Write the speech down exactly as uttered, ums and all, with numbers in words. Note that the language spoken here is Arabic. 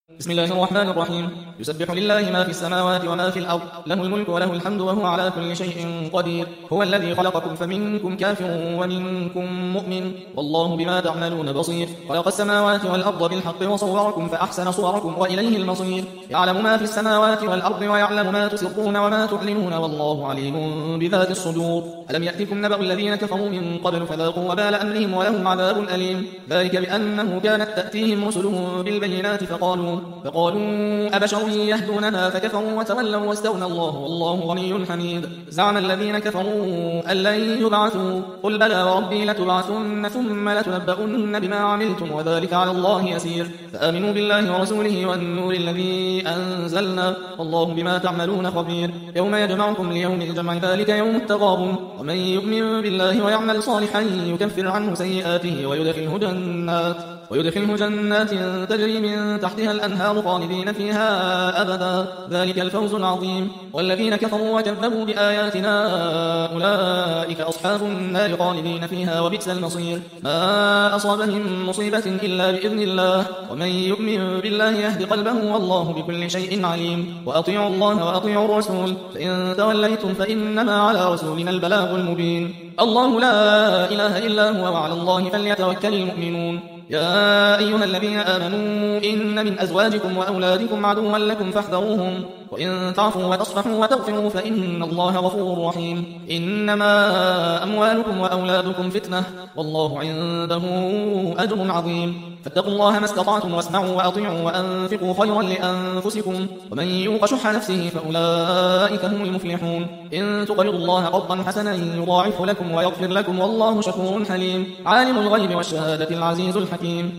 بسم الله الرحمن الرحيم. يسبح لله ما في السماوات وما في الأرض، له الملك وله الحمد وهو على كل شيء قدير. هو الذي خلقكم فمنكم كافر ومنكم مؤمن، والله بما تعملون بصير. خلق السماوات والأرض بالحق وصوركم فأحسن صوركم وإليه المصير. يعلم ما في السماوات والأرض ويعلم ما تسرون وما تعلنون، والله عليم بذات الصدور. ألم يأتكم نبأ الذين كفروا من قبل فذاقوا وبال أمرهم ولهم عذاب أليم. ذلك بأنه كانت تأتيهم رسلهم بالبينات فقالوا فقالوا أبشر يهدوننا فكفروا وتولوا واستغنى الله والله غني حميد. زعم الذين كفروا أن لن يبعثوا، قل بلى وربي لتبعثن ثم لتنبؤن بما عملتم وذلك على الله يسير. فآمنوا بالله ورسوله والنور الذي أنزلنا، والله بما تعملون خبير. يوم يجمعكم ليوم الجمع ذلك يوم التغابن، ومن يؤمن بالله ويعمل صالحا يكفر عنه سيئاته ويدخله جنات ويدخله جنات تجري من تحتها الأنهار خالدين فيها أبدا، ذلك الفوز العظيم. والذين كفروا وكذبوا بآياتنا أولئك أصحاب النار خالدين فيها وبئس المصير. ما أصاب من مصيبة إلا بإذن الله، ومن يؤمن بالله يهد قلبه والله بكل شيء عليم. وأطيعوا الله وأطيعوا الرسول، فإن توليتم فإنما على رسولنا البلاغ المبين. الله لا إله إلا هو وعلى الله فليتوكل المؤمنون. يا أيها الذين آمنوا إن من أزواجكم وأولادكم عدوا لكم فاحذروهم، وإن تعفوا وتصفحوا وتغفروا فإن الله غفور رحيم. إنما أموالكم وأولادكم فتنة، والله عنده أجر عظيم. فاتقوا الله ما استطعتم واسمعوا وأطيعوا وأنفقوا خيرا لأنفسكم، ومن يوق شح نفسه فأولئك هم المفلحون. إن تقرضوا الله قرضا حسنا يضاعفه لكم ويغفر لكم والله شكور حليم. عالم الغيب والشهادة العزيز الحكيم.